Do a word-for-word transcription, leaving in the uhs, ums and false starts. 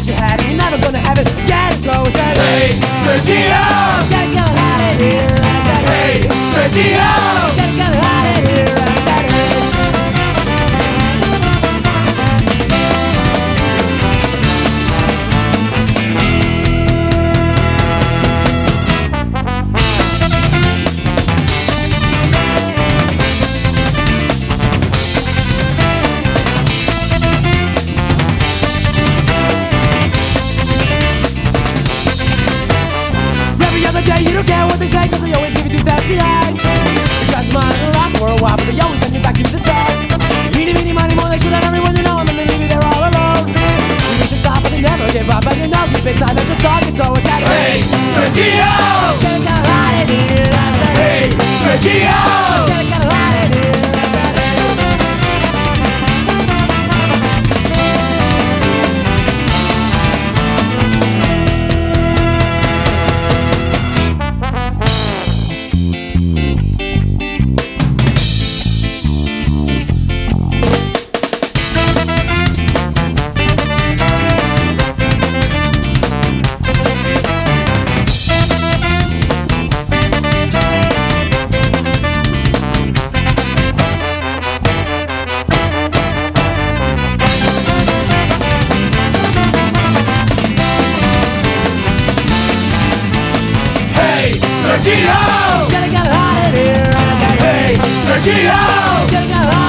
you had it, you're never gonna have it. Get it, so I said, Hey, Sergio! gotta get out of here. I said, Hey, Sergio! gotta get out of here. I said, hey. You don't care what they say, cause they always leave you two steps behind. You try to smile and last for a while, but they always send you back to the start. Meeny, meeny, money, more, they shoot at everyone you know, and then they leave you there all alone. You should stop, but they never give up, but you know deep inside they're just talking, so it's like, Hey, Sergio! gotta get out of here. I said, Hey, Sergio! gotta get out of here. I said, hey. Sergio! Gotta get out of here. I said, Hey, Sergio! gotta get out